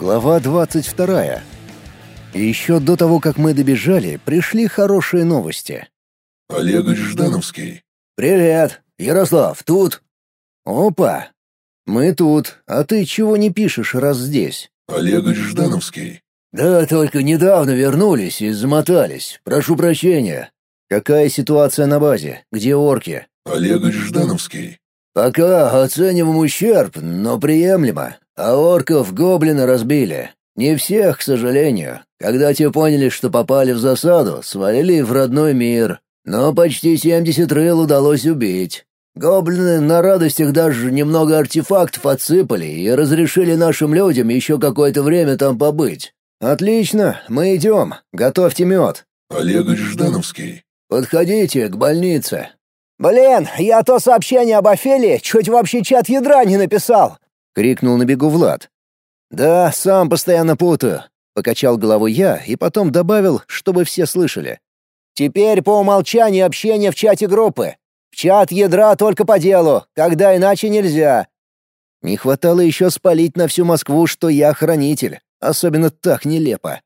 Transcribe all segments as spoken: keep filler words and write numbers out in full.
Глава двадцать вторая. Еще до того, как мы добежали, пришли хорошие новости. Олегович Ждановский. «Привет! Ярослав, тут?» «Опа! Мы тут. А ты чего не пишешь, раз здесь?» Олегович Ждановский. «Да, только недавно вернулись и замотались. Прошу прощения. Какая ситуация на базе? Где орки?» Олегович Ждановский. «Пока оцениваем ущерб, но приемлемо. А орков гоблины разбили. Не всех, к сожалению. Когда те поняли, что попали в засаду, свалили в родной мир. Но почти семьдесят рыл удалось убить. Гоблины на радостях даже немного артефактов отсыпали и разрешили нашим людям еще какое-то время там побыть. Отлично, мы идем. Готовьте мед». Олегович Ждановский. «Подходите к больнице». «Блин, я то сообщение об Офелии чуть вообще чат ядра не написал!» — крикнул на бегу Влад. «Да, сам постоянно путаю», — покачал головой я и потом добавил, чтобы все слышали. «Теперь по умолчанию общение в чате группы. В чат ядра только по делу, когда иначе нельзя». Не хватало еще спалить на всю Москву, что я хранитель, особенно так нелепо.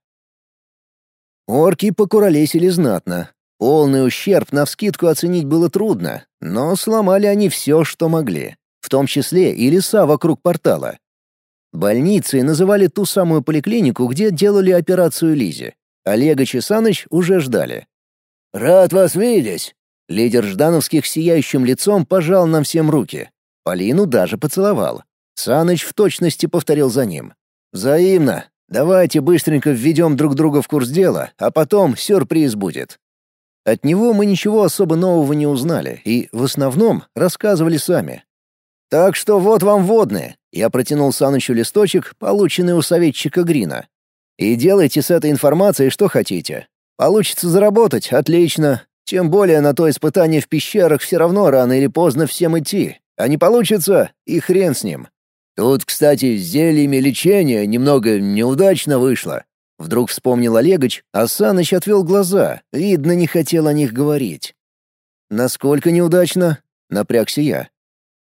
Орки покуролесили знатно. Полный ущерб навскидку оценить было трудно, но сломали они все, что могли, в том числе и леса вокруг портала. Больницей называли ту самую поликлинику, где делали операцию Лизе. Олегович и Саныч уже ждали. «Рад вас видеть!» Лидер Ждановских сияющим лицом пожал нам всем руки. Полину даже поцеловал. Саныч в точности повторил за ним. «Взаимно. Давайте быстренько введем друг друга в курс дела, а потом сюрприз будет». От него мы ничего особо нового не узнали и, в основном, рассказывали сами. «Так что вот вам вводные». Я протянул Санычу листочек, полученный у советчика Грина. «И делайте с этой информацией что хотите. Получится заработать — отлично. Тем более на то испытание в пещерах все равно рано или поздно всем идти. А не получится — и хрен с ним. Тут, кстати, с зельями лечения немного неудачно вышло». Вдруг вспомнил Олегович, а Саныч отвел глаза, видно, не хотел о них говорить. «Насколько неудачно?» — напрягся я.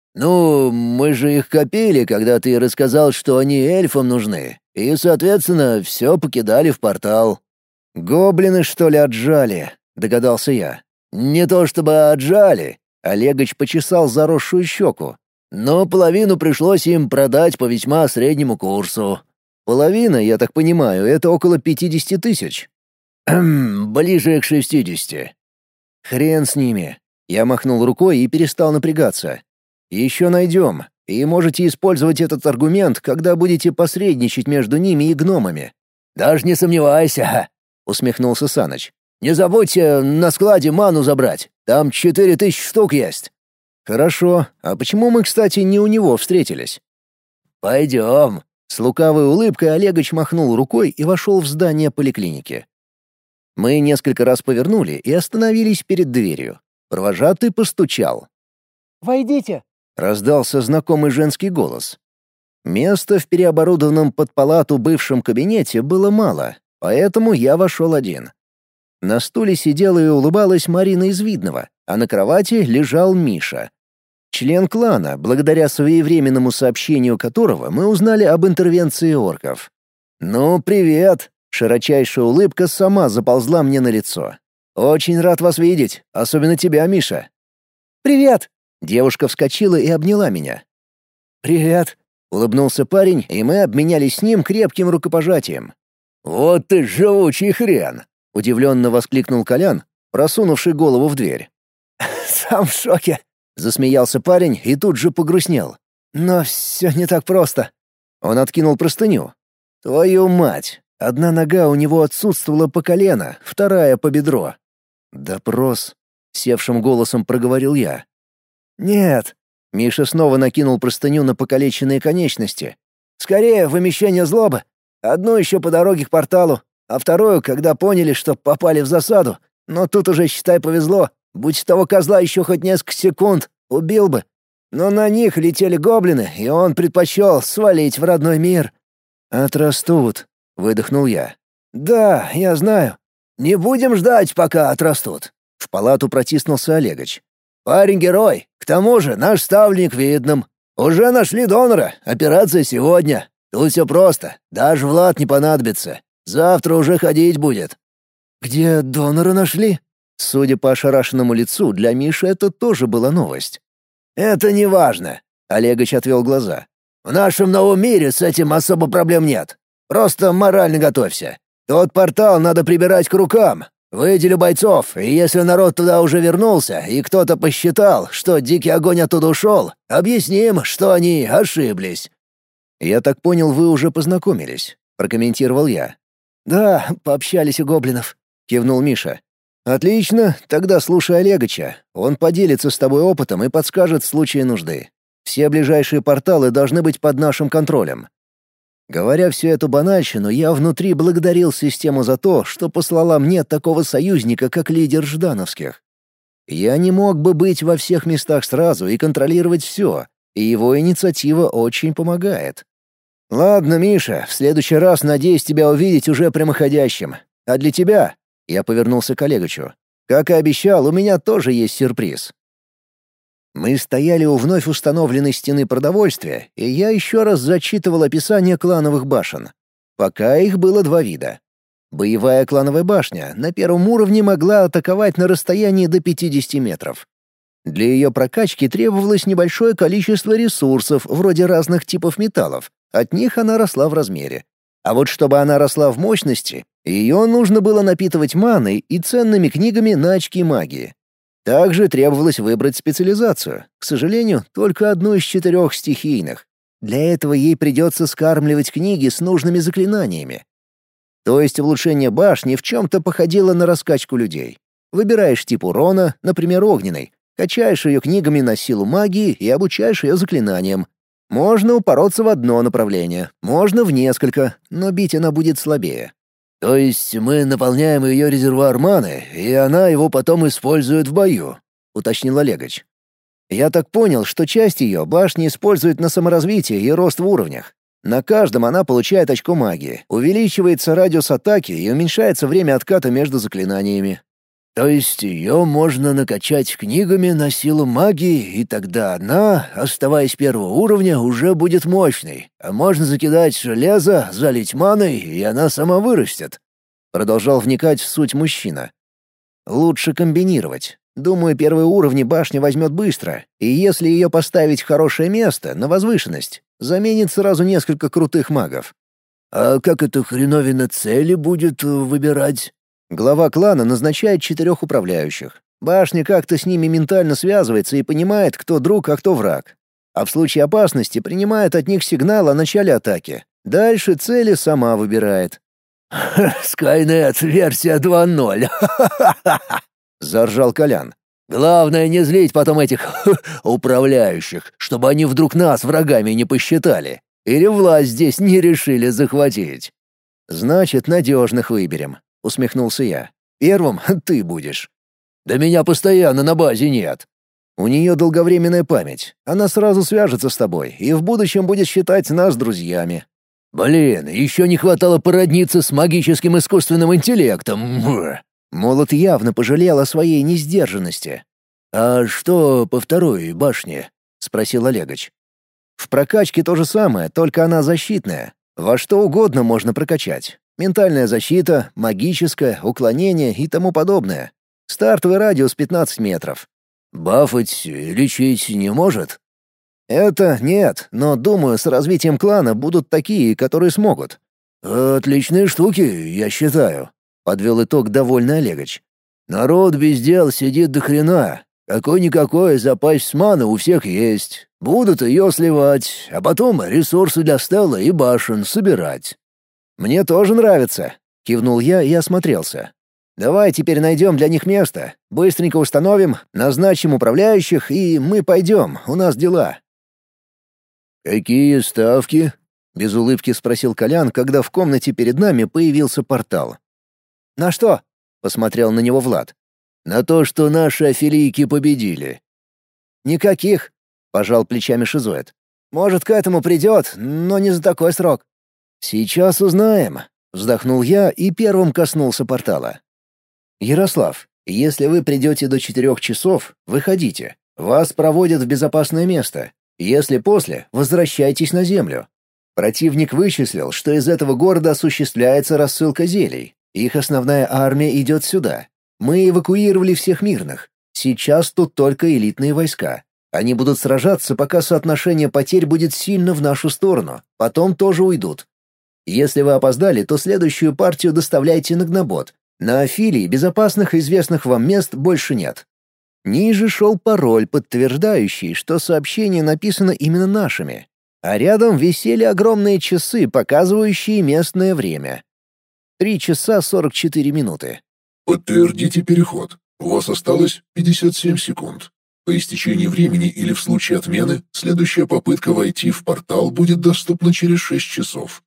«Ну, мы же их копили, когда ты рассказал, что они эльфам нужны, и, соответственно, все покидали в портал». «Гоблины, что ли, отжали?» — догадался я. «Не то чтобы отжали», — Олегович почесал заросшую щеку. «Но половину пришлось им продать по весьма среднему курсу». «Половина, я так понимаю, это около пятидесяти тысяч». «Ближе к шестидесяти». «Хрен с ними». Я махнул рукой и перестал напрягаться. «Еще найдем, и можете использовать этот аргумент, когда будете посредничать между ними и гномами». «Даже не сомневайся», — усмехнулся Саныч. «Не забудьте на складе ману забрать, там четыре тысячи штук есть». «Хорошо, а почему мы, кстати, не у него встретились?» «Пойдем». С лукавой улыбкой Олегович махнул рукой и вошел в здание поликлиники. Мы несколько раз повернули и остановились перед дверью. Провожатый постучал. «Войдите!» — раздался знакомый женский голос. Места в переоборудованном под палату бывшем кабинете было мало, поэтому я вошел один. На стуле сидела и улыбалась Марина из Видного, а на кровати лежал Миша. Член клана, благодаря своевременному сообщению которого мы узнали об интервенции орков. «Ну, привет!» — широчайшая улыбка сама заползла мне на лицо. «Очень рад вас видеть, особенно тебя, Миша». «Привет!» — девушка вскочила и обняла меня. «Привет!» — улыбнулся парень, и мы обменялись с ним крепким рукопожатием. «Вот ты живучий хрен!» — удивленно воскликнул Колян, просунувший голову в дверь. «Сам в шоке!» — засмеялся парень и тут же погрустнел. «Но все не так просто». Он откинул простыню. «Твою мать! Одна нога у него отсутствовала по колено, вторая — по бедро». «Допрос», — севшим голосом проговорил я. «Нет». Миша снова накинул простыню на покалеченные конечности. «Скорее, вымещение злобы. Одну еще по дороге к порталу, а вторую, когда поняли, что попали в засаду. Но тут уже, считай, повезло. Будь того козла еще хоть несколько секунд, убил бы. Но на них летели гоблины, и он предпочел свалить в родной мир». «Отрастут», — выдохнул я. «Да, я знаю. Не будем ждать, пока отрастут». В палату протиснулся Олегович. «Парень герой, к тому же наш ставленник в Видном. Уже нашли донора, операция сегодня. Тут все просто, даже Влад не понадобится. Завтра уже ходить будет». «Где донора нашли?» Судя по ошарашенному лицу, для Миши это тоже была новость. «Это не важно», — Олегович отвел глаза. «В нашем новом мире с этим особо проблем нет. Просто морально готовься. Тот портал надо прибирать к рукам. Выделю бойцов, и если народ туда уже вернулся, и кто-то посчитал, что дикий огонь оттуда ушел, объясним, что они ошиблись». «Я так понял, вы уже познакомились», — прокомментировал я. «Да, пообщались у гоблинов», — кивнул Миша. «Отлично, тогда слушай Олегыча. Он поделится с тобой опытом и подскажет в случае нужды. Все ближайшие порталы должны быть под нашим контролем». Говоря всю эту банальщину, я внутри благодарил систему за то, что послала мне такого союзника, как лидер Ждановских. Я не мог бы быть во всех местах сразу и контролировать все, и его инициатива очень помогает. «Ладно, Миша, в следующий раз надеюсь тебя увидеть уже прямоходящим. А для тебя...» — я повернулся к Олегычу. «Как и обещал, у меня тоже есть сюрприз». Мы стояли у вновь установленной стены продовольствия, и я еще раз зачитывал описание клановых башен. Пока их было два вида. Боевая клановая башня на первом уровне могла атаковать на расстоянии до пятидесяти метров. Для ее прокачки требовалось небольшое количество ресурсов, вроде разных типов металлов. От них она росла в размере. А вот чтобы она росла в мощности, ее нужно было напитывать маной и ценными книгами на очки магии. Также требовалось выбрать специализацию, к сожалению, только одну из четырех стихийных. Для этого ей придется скармливать книги с нужными заклинаниями. То есть улучшение башни в чем-то походило на раскачку людей. Выбираешь тип урона, например, огненный, качаешь ее книгами на силу магии и обучаешь ее заклинаниям. Можно упороться в одно направление, можно в несколько, но бить она будет слабее. «То есть мы наполняем ее резервуар маны, и она его потом использует в бою», — уточнил Олегович. «Я так понял, что часть ее башни использует на саморазвитие и рост в уровнях. На каждом она получает очко магии, увеличивается радиус атаки и уменьшается время отката между заклинаниями». «То есть ее можно накачать книгами на силу магии, и тогда она, оставаясь первого уровня, уже будет мощной, а можно закидать железо, залить маной, и она сама вырастет», — продолжал вникать в суть мужчина. «Лучше комбинировать. Думаю, первые уровни башня возьмет быстро, и если ее поставить в хорошее место, на возвышенность, заменит сразу несколько крутых магов». «А как эта хреновина цели будет выбирать?» Глава клана назначает четырех управляющих. Башня как-то с ними ментально связывается и понимает, кто друг, а кто враг. А в случае опасности принимает от них сигнал о начале атаки. Дальше цели сама выбирает. «Скайнет, версия два ноль», — заржал Колян. «Главное не злить потом этих управляющих, чтобы они вдруг нас врагами не посчитали. Или власть здесь не решили захватить». «Значит, надежных выберем», — усмехнулся я. «Первым ты будешь». «Да меня постоянно на базе нет». «У нее долговременная память. Она сразу свяжется с тобой и в будущем будет считать нас друзьями». «Блин, еще не хватало породниться с магическим искусственным интеллектом». Молот явно пожалел о своей несдержанности. «А что по второй башне?» — спросил Олегович. «В прокачке то же самое, только она защитная. Во что угодно можно прокачать. Ментальная защита, магическое, уклонение и тому подобное. Стартовый радиус пятнадцать метров. Бафать, лечить не может? Это нет, но думаю, с развитием клана будут такие, которые смогут. Отличные штуки, я считаю, подвел итог довольный Олегович. Народ без дел сидит до хрена. Какой-никакой запас маны у всех есть. Будут ее сливать, а потом ресурсы для стелла и башен собирать. «Мне тоже нравится», — кивнул я и осмотрелся. «Давай теперь найдем для них место, быстренько установим, назначим управляющих, и мы пойдем, у нас дела». «Какие ставки?» — без улыбки спросил Колян, когда в комнате перед нами появился портал. «На что?» — посмотрел на него Влад. «На то, что наши афилийки победили». «Никаких», — пожал плечами Шизоид. «Может, к этому придет, но не за такой срок». «Сейчас узнаем», — вздохнул я и первым коснулся портала. «Ярослав, если вы придете до четырех часов, выходите. Вас проводят в безопасное место. Если после, возвращайтесь на землю. Противник вычислил, что из этого города осуществляется рассылка зелий. Их основная армия идет сюда. Мы эвакуировали всех мирных. Сейчас тут только элитные войска. Они будут сражаться, пока соотношение потерь будет сильно в нашу сторону. Потом тоже уйдут. Если вы опоздали, то следующую партию доставляйте на Гнобот. На Афилии безопасных и известных вам мест больше нет. Ниже шел пароль, подтверждающий, что сообщение написано именно нашими. А рядом висели огромные часы, показывающие местное время. Три часа сорок четыре минуты. Подтвердите переход. У вас осталось пятьдесят семь секунд. По истечении времени или в случае отмены, следующая попытка войти в портал будет доступна через шесть часов.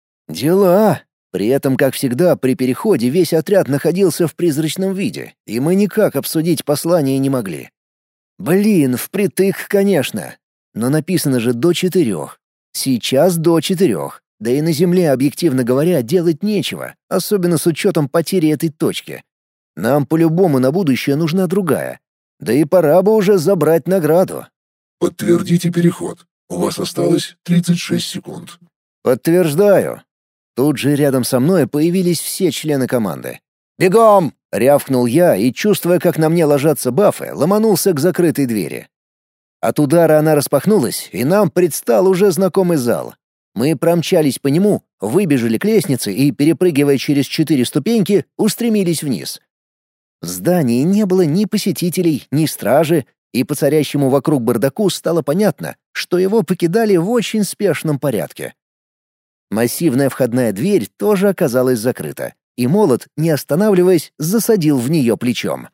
Дела. При этом, как всегда, при переходе весь отряд находился в призрачном виде, и мы никак обсудить послание не могли. Блин, впритык, конечно. Но написано же до четырех. Сейчас до четырех. Да и на Земле, объективно говоря, делать нечего, особенно с учетом потери этой точки. Нам по-любому на будущее нужна другая. Да и пора бы уже забрать награду. Подтвердите переход. У вас осталось тридцать шесть секунд. Подтверждаю. Тут же рядом со мной появились все члены команды. «Бегом!» — рявкнул я и, чувствуя, как на мне ложатся бафы, ломанулся к закрытой двери. От удара она распахнулась, и нам предстал уже знакомый зал. Мы промчались по нему, выбежали к лестнице и, перепрыгивая через четыре ступеньки, устремились вниз. В здании не было ни посетителей, ни стражи, и по царящему вокруг бардаку стало понятно, что его покидали в очень спешном порядке. Массивная входная дверь тоже оказалась закрыта, и молот, не останавливаясь, засадил в нее плечом.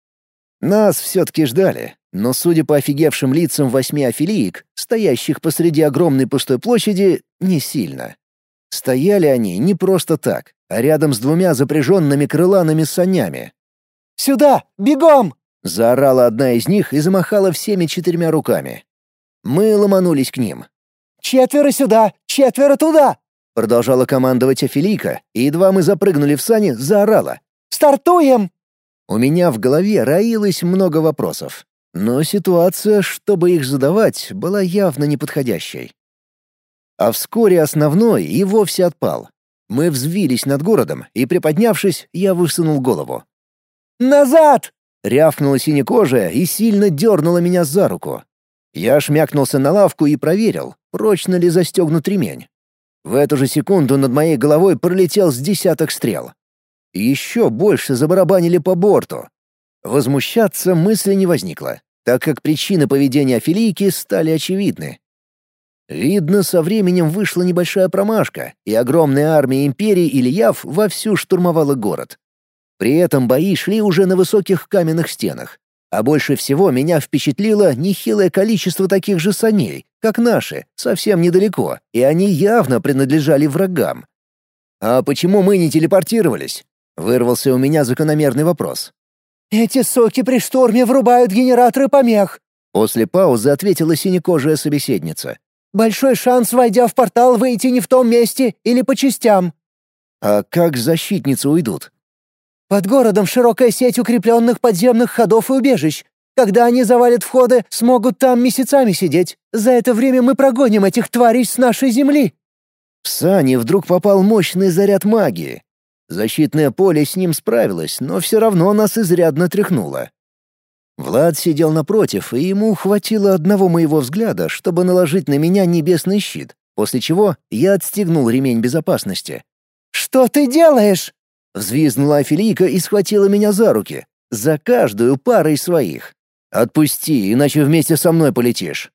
Нас все-таки ждали, но, судя по офигевшим лицам восьми афилиек, стоящих посреди огромной пустой площади, не сильно. Стояли они не просто так, а рядом с двумя запряженными крыланными санями. «Сюда! Бегом!» — заорала одна из них и замахала всеми четырьмя руками. Мы ломанулись к ним. «Четверо сюда! Четверо туда!» — продолжала командовать Афилийка, и едва мы запрыгнули в сани, заорала. «Стартуем!» У меня в голове роилось много вопросов, но ситуация, чтобы их задавать, была явно неподходящей. А вскоре основной и вовсе отпал. Мы взвились над городом, и, приподнявшись, я высунул голову. «Назад!» — рявкнула синекожая и сильно дернула меня за руку. Я шмякнулся на лавку и проверил, прочно ли застегнут ремень. В эту же секунду над моей головой пролетел с десяток стрел. Еще больше забарабанили по борту. Возмущаться мысли не возникло, так как причины поведения Афилийки стали очевидны. Видно, со временем вышла небольшая промашка, и огромная армия империи Ильяв вовсю штурмовала город. При этом бои шли уже на высоких каменных стенах. А больше всего меня впечатлило нехилое количество таких же саней, как наши, совсем недалеко, и они явно принадлежали врагам. «А почему мы не телепортировались?» — вырвался у меня закономерный вопрос. «Эти соки при шторме врубают генераторы помех», — после паузы ответила синекожая собеседница. «Большой шанс, войдя в портал, выйти не в том месте или по частям». «А как защитницы уйдут?» «Под городом широкая сеть укрепленных подземных ходов и убежищ. Когда они завалят входы, смогут там месяцами сидеть. За это время мы прогоним этих тварей с нашей земли». В сани вдруг попал мощный заряд магии. Защитное поле с ним справилось, но все равно нас изрядно тряхнуло. Влад сидел напротив, и ему хватило одного моего взгляда, чтобы наложить на меня небесный щит, после чего я отстегнул ремень безопасности. «Что ты делаешь?» — взвизгнула Афилийка и схватила меня за руки, за каждую парой своих. «Отпусти, иначе вместе со мной полетишь».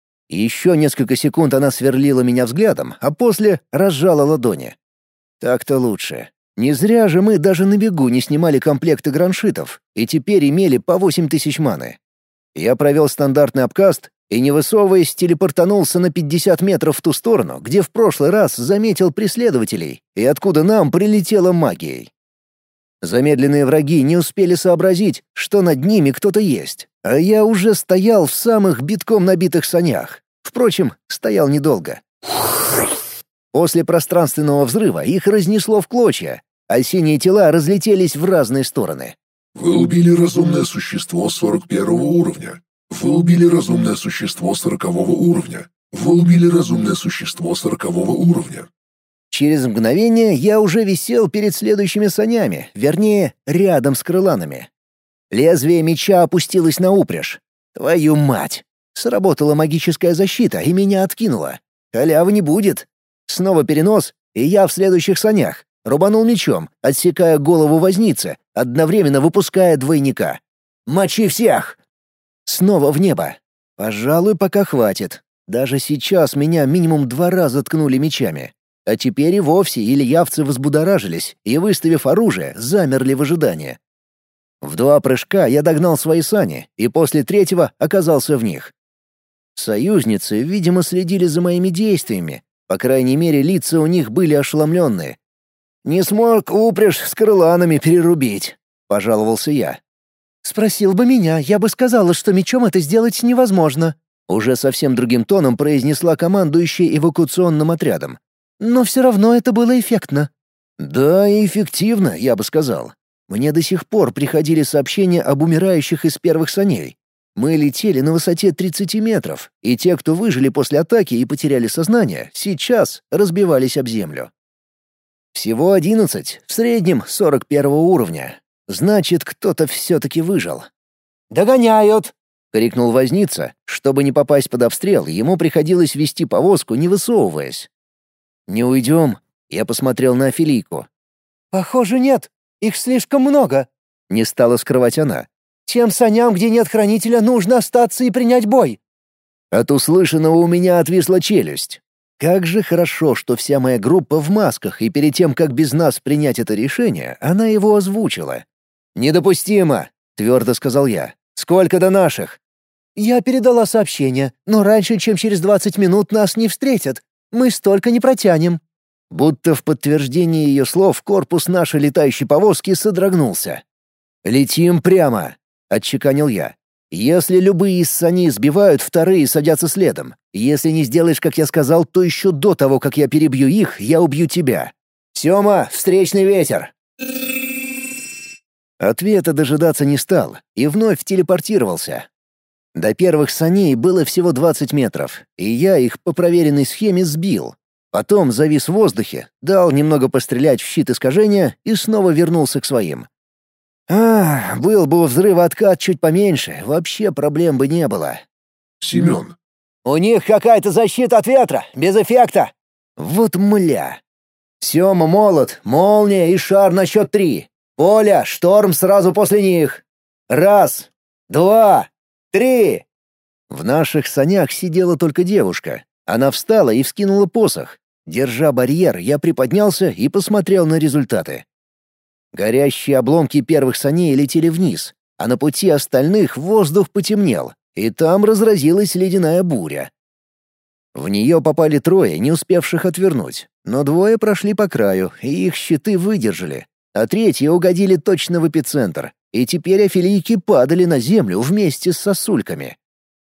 Еще несколько секунд она сверлила меня взглядом, а после разжала ладони. Так-то лучше. Не зря же мы даже на бегу не снимали комплекты граншитов, и теперь имели по восемь тысяч маны. Я провел стандартный обкаст и, не высовываясь, телепортанулся на пятьдесят метров в ту сторону, где в прошлый раз заметил преследователей, и откуда нам прилетела магией. Замедленные враги не успели сообразить, что над ними кто-то есть, а я уже стоял в самых битком набитых санях. Впрочем, стоял недолго. После пространственного взрыва их разнесло в клочья, а синие тела разлетелись в разные стороны. Вы убили разумное существо сорок первого уровня. Вы убили разумное существо сорокового уровня. Вы убили разумное существо сорокового уровня. Через мгновение я уже висел перед следующими санями, вернее, рядом с крыланами. Лезвие меча опустилось на упряжь. Твою мать! Сработала магическая защита, и меня откинуло. Халявы не будет. Снова перенос, и я в следующих санях. Рубанул мечом, отсекая голову возницы, одновременно выпуская двойника. «Мочи всех!» Снова в небо. Пожалуй, пока хватит. Даже сейчас меня минимум два раза ткнули мечами. А теперь и вовсе ильявцы взбудоражились и, выставив оружие, замерли в ожидании. В два прыжка я догнал свои сани, и после третьего оказался в них. Союзницы, видимо, следили за моими действиями. По крайней мере, лица у них были ошеломленные. «Не смог упряжь с крыланами перерубить», — пожаловался я. «Спросил бы меня, я бы сказала, что мечом это сделать невозможно», — уже совсем другим тоном произнесла командующая эвакуационным отрядом. «Но все равно это было эффектно». «Да, и эффективно, я бы сказал. Мне до сих пор приходили сообщения об умирающих из первых саней. Мы летели на высоте тридцати метров, и те, кто выжили после атаки и потеряли сознание, сейчас разбивались об землю. Всего одиннадцать, в среднем сорок первого уровня. Значит, кто-то все-таки выжил. «Догоняют!» — крикнул возница. Чтобы не попасть под обстрел, ему приходилось вести повозку, не высовываясь. «Не уйдем?» — я посмотрел на Афилийку. «Похоже, нет. Их слишком много», — не стала скрывать она. «Тем саням, где нет хранителя, нужно остаться и принять бой». От услышанного у меня отвисла челюсть. Как же хорошо, что вся моя группа в масках, и перед тем, как без нас принять это решение, она его озвучила. «Недопустимо», — твердо сказал я. «Сколько до наших?» «Я передала сообщение, но раньше, чем через двадцать минут, нас не встретят. Мы столько не протянем». Будто в подтверждение ее слов корпус нашей летающей повозки содрогнулся. «Летим прямо», — отчеканил я. «Если любые из саней сбивают, вторые садятся следом. Если не сделаешь, как я сказал, то еще до того, как я перебью их, я убью тебя. Сема, встречный ветер!» Ответа дожидаться не стал и вновь телепортировался. До первых саней было всего двадцать метров, и я их по проверенной схеме сбил. Потом завис в воздухе, дал немного пострелять в щит искажения и снова вернулся к своим. А, был бы у взрыва откат чуть поменьше, вообще проблем бы не было. Семен. У них какая-то защита от ветра, без эффекта. Вот мля. Сема, молот, молния и шар на счет три. Поля, шторм сразу после них. Раз, два, три. В наших санях сидела только девушка. Она встала и вскинула посох. Держа барьер, я приподнялся и посмотрел на результаты. Горящие обломки первых саней летели вниз, а на пути остальных воздух потемнел, и там разразилась ледяная буря. В нее попали трое, не успевших отвернуть, но двое прошли по краю, и их щиты выдержали, а третьи угодили точно в эпицентр, и теперь афилийки падали на землю вместе с сосульками.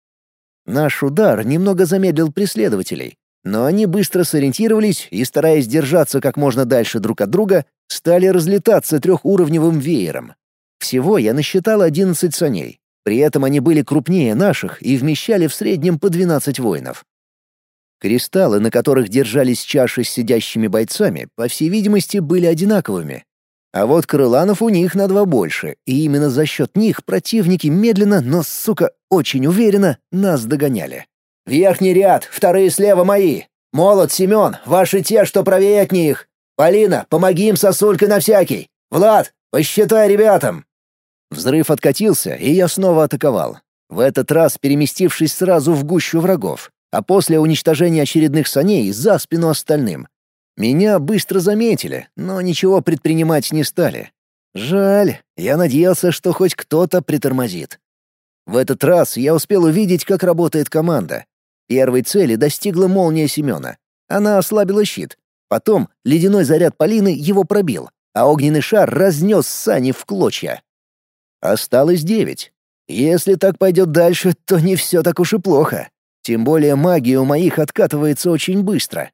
Наш удар немного замедлил преследователей, но они быстро сориентировались и, стараясь держаться как можно дальше друг от друга, стали разлетаться трехуровневым веером. Всего я насчитал одиннадцать саней. При этом они были крупнее наших и вмещали в среднем по двенадцать воинов. Кристаллы, на которых держались чаши с сидящими бойцами, по всей видимости, были одинаковыми. А вот крыланов у них на два больше, и именно за счет них противники медленно, но, сука, очень уверенно нас догоняли. «Верхний ряд, вторые слева мои. Молот, Семен, ваши те, что правее от них. Полина, помоги им сосулькой на всякий. Влад, посчитай ребятам». Взрыв откатился, и я снова атаковал. В этот раз переместившись сразу в гущу врагов, а после уничтожения очередных саней за спину остальным. Меня быстро заметили, но ничего предпринимать не стали. Жаль, я надеялся, что хоть кто-то притормозит. В этот раз я успел увидеть, как работает команда. Первой цели достигла молния Семена. Она ослабила щит. Потом ледяной заряд Полины его пробил, а огненный шар разнес сани в клочья. Осталось девять. Если так пойдет дальше, то не все так уж и плохо. Тем более магия у моих откатывается очень быстро.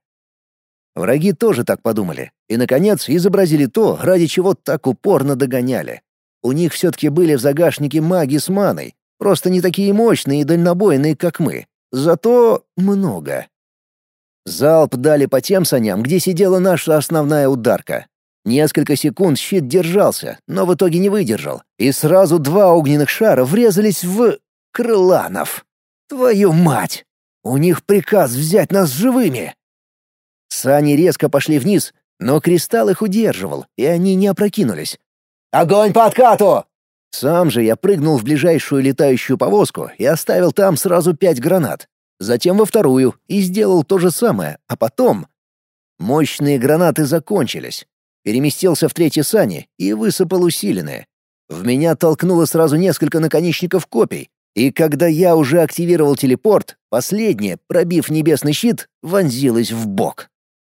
Враги тоже так подумали. И, наконец, изобразили то, ради чего так упорно догоняли. У них все-таки были в загашнике маги с маной, просто не такие мощные и дальнобойные, как мы. Зато много. Залп дали по тем саням, где сидела наша основная ударка. Несколько секунд щит держался, но в итоге не выдержал, и сразу два огненных шара врезались в... крыланов. Твою мать! У них приказ взять нас живыми! Сани резко пошли вниз, но кристалл их удерживал, и они не опрокинулись. «Огонь по откату!» Сам же я прыгнул в ближайшую летающую повозку и оставил там сразу пять гранат. Затем во вторую и сделал то же самое, а потом... Мощные гранаты закончились. Переместился в третьи сани и высыпал усиленные. В меня толкнуло сразу несколько наконечников копий, и когда я уже активировал телепорт, последнее, пробив небесный щит, вонзилось в бок.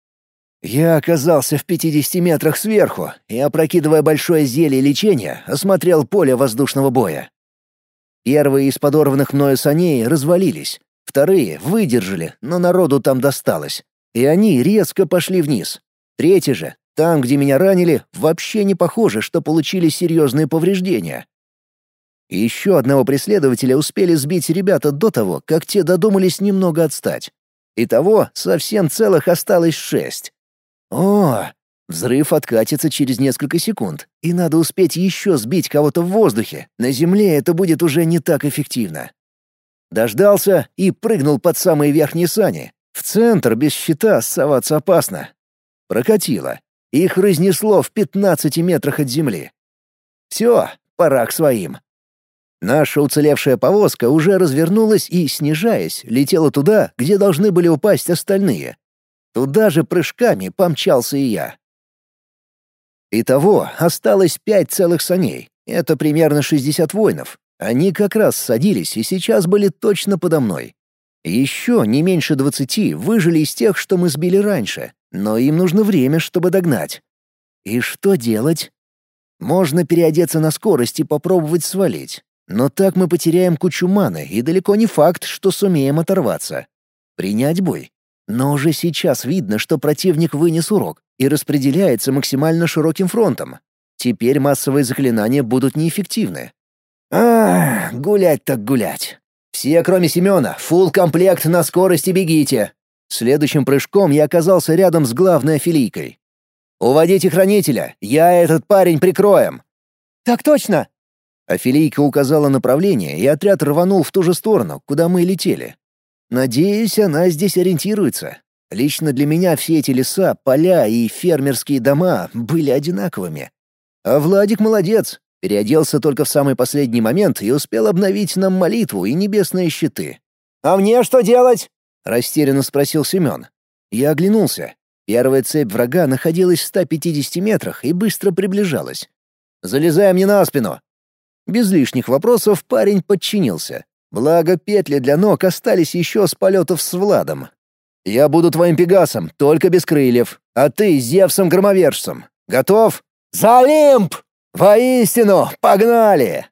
Я оказался в пятидесяти метрах сверху и, опрокидывая большое зелье лечения, осмотрел поле воздушного боя. Первые из подорванных мною саней развалились, вторые выдержали, но народу там досталось, и они резко пошли вниз. Третьи же, там, где меня ранили, вообще не похоже, что получили серьезные повреждения. И еще одного преследователя успели сбить ребята до того, как те додумались немного отстать. Итого совсем целых осталось шесть. О, взрыв откатится через несколько секунд, и надо успеть еще сбить кого-то в воздухе. На земле это будет уже не так эффективно. Дождался и прыгнул под самые верхние сани. В центр без щита соваться опасно. Прокатило. Их разнесло в пятнадцати метрах от земли. Все, пора к своим. Наша уцелевшая повозка уже развернулась и, снижаясь, летела туда, где должны были упасть остальные. Туда же прыжками помчался и я. Итого осталось пять целых саней. Это примерно шестьдесят воинов. Они как раз садились и сейчас были точно подо мной. Еще не меньше двадцати выжили из тех, что мы сбили раньше, но им нужно время, чтобы догнать. И что делать? Можно переодеться на скорость и попробовать свалить. Но так мы потеряем кучу маны, и далеко не факт, что сумеем оторваться. Принять бой. Но уже сейчас видно, что противник вынес урок и распределяется максимально широким фронтом. Теперь массовые заклинания будут неэффективны. А, гулять так гулять. Все, кроме Семена, фулл комплект на скорости бегите. Следующим прыжком я оказался рядом с главной Афилийкой. «Уводите хранителя, я этот парень прикроем». «Так точно!» Афилийка указала направление, и отряд рванул в ту же сторону, куда мы летели. Надеюсь, она здесь ориентируется. Лично для меня все эти леса, поля и фермерские дома были одинаковыми. А Владик молодец, переоделся только в самый последний момент и успел обновить нам молитву и небесные щиты. «А мне что делать?» — растерянно спросил Семен. Я оглянулся. Первая цепь врага находилась в ста пятидесяти метрах и быстро приближалась. «Залезай мне на спину!» Без лишних вопросов парень подчинился. Благо, петли для ног остались еще с полетов с Владом. «Я буду твоим Пегасом, только без крыльев, а ты — Зевсом-громовержцем. Готов? За Олимп! Воистину, погнали!»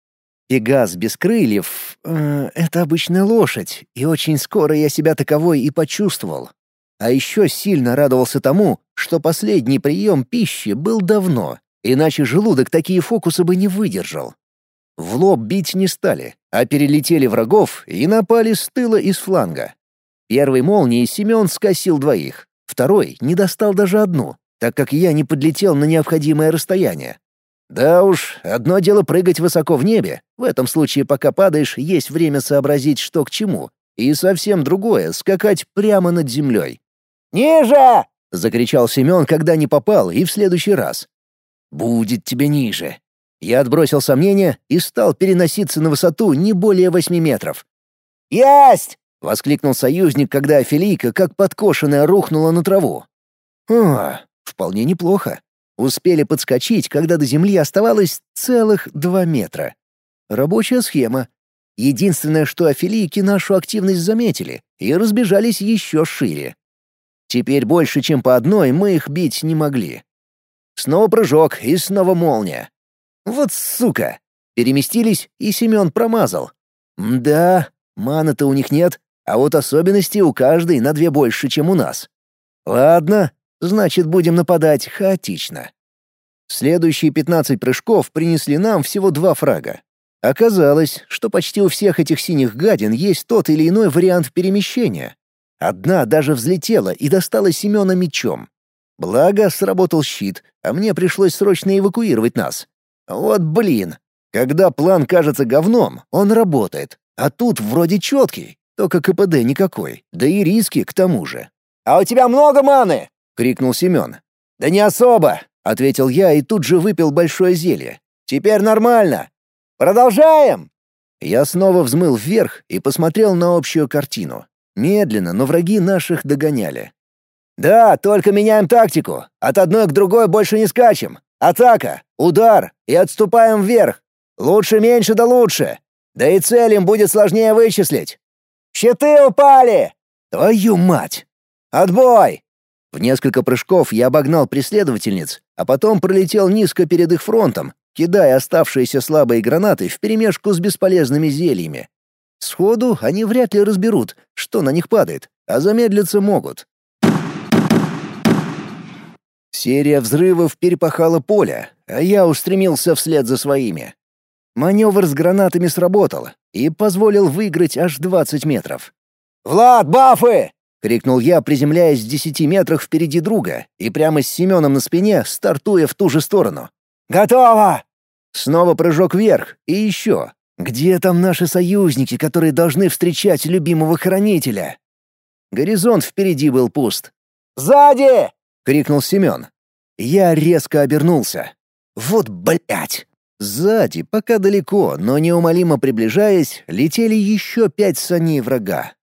Пегас без крыльев э, — это обычная лошадь, и очень скоро я себя таковой и почувствовал. А еще сильно радовался тому, что последний прием пищи был давно, иначе желудок такие фокусы бы не выдержал. В лоб бить не стали, а перелетели врагов и напали с тыла и с фланга. Первой молнией Семен скосил двоих, второй не достал даже одну, так как я не подлетел на необходимое расстояние. Да уж, одно дело прыгать высоко в небе, в этом случае пока падаешь, есть время сообразить, что к чему, и совсем другое — скакать прямо над землей. «Ниже!» — закричал Семен, когда не попал, и в следующий раз. «Будет тебе ниже». Я отбросил сомнения и стал переноситься на высоту не более восьми метров. «Есть!» — воскликнул союзник, когда Афилийка, как подкошенная, рухнула на траву. «О, вполне неплохо. Успели подскочить, когда до земли оставалось целых два метра. Рабочая схема. Единственное, что Афилийки нашу активность заметили и разбежались еще шире. Теперь больше, чем по одной, мы их бить не могли. Снова прыжок и снова молния. Вот сука! Переместились, и Семен промазал. Да, маны-то у них нет, а вот особенности у каждой на две больше, чем у нас. Ладно, значит, будем нападать хаотично. Следующие пятнадцать прыжков принесли нам всего два фрага. Оказалось, что почти у всех этих синих гадин есть тот или иной вариант перемещения. Одна даже взлетела и достала Семена мечом. Благо, сработал щит, а мне пришлось срочно эвакуировать нас. Вот блин. Когда план кажется говном, он работает. А тут вроде четкий, только КПД никакой, да и риски к тому же. «А у тебя много маны?» — крикнул Семен. «Да не особо», — ответил я и тут же выпил большое зелье. «Теперь нормально. Продолжаем!» Я снова взмыл вверх и посмотрел на общую картину. Медленно, но враги наших догоняли. «Да, только меняем тактику. От одной к другой больше не скачем. Атака, удар и отступаем вверх. Лучше меньше да лучше. Да и цель им будет сложнее вычислить. Щиты упали! Твою мать! Отбой!» В несколько прыжков я обогнал преследовательниц, а потом пролетел низко перед их фронтом, кидая оставшиеся слабые гранаты вперемешку с бесполезными зельями. Сходу они вряд ли разберут, что на них падает, а замедлиться могут. Серия взрывов перепахала поле, а я устремился вслед за своими. Маневр с гранатами сработал и позволил выиграть аж двадцать метров. «Влад, бафы!» — крикнул я, приземляясь в десяти метрах впереди друга и прямо с Семеном на спине, стартуя в ту же сторону. «Готово!» Снова прыжок вверх и еще. Где там наши союзники, которые должны встречать любимого хранителя? Горизонт впереди был пуст. «Сзади!» — крикнул Семен. Я резко обернулся. Вот блять! Сзади, пока далеко, но неумолимо приближаясь, летели еще пять саней врага.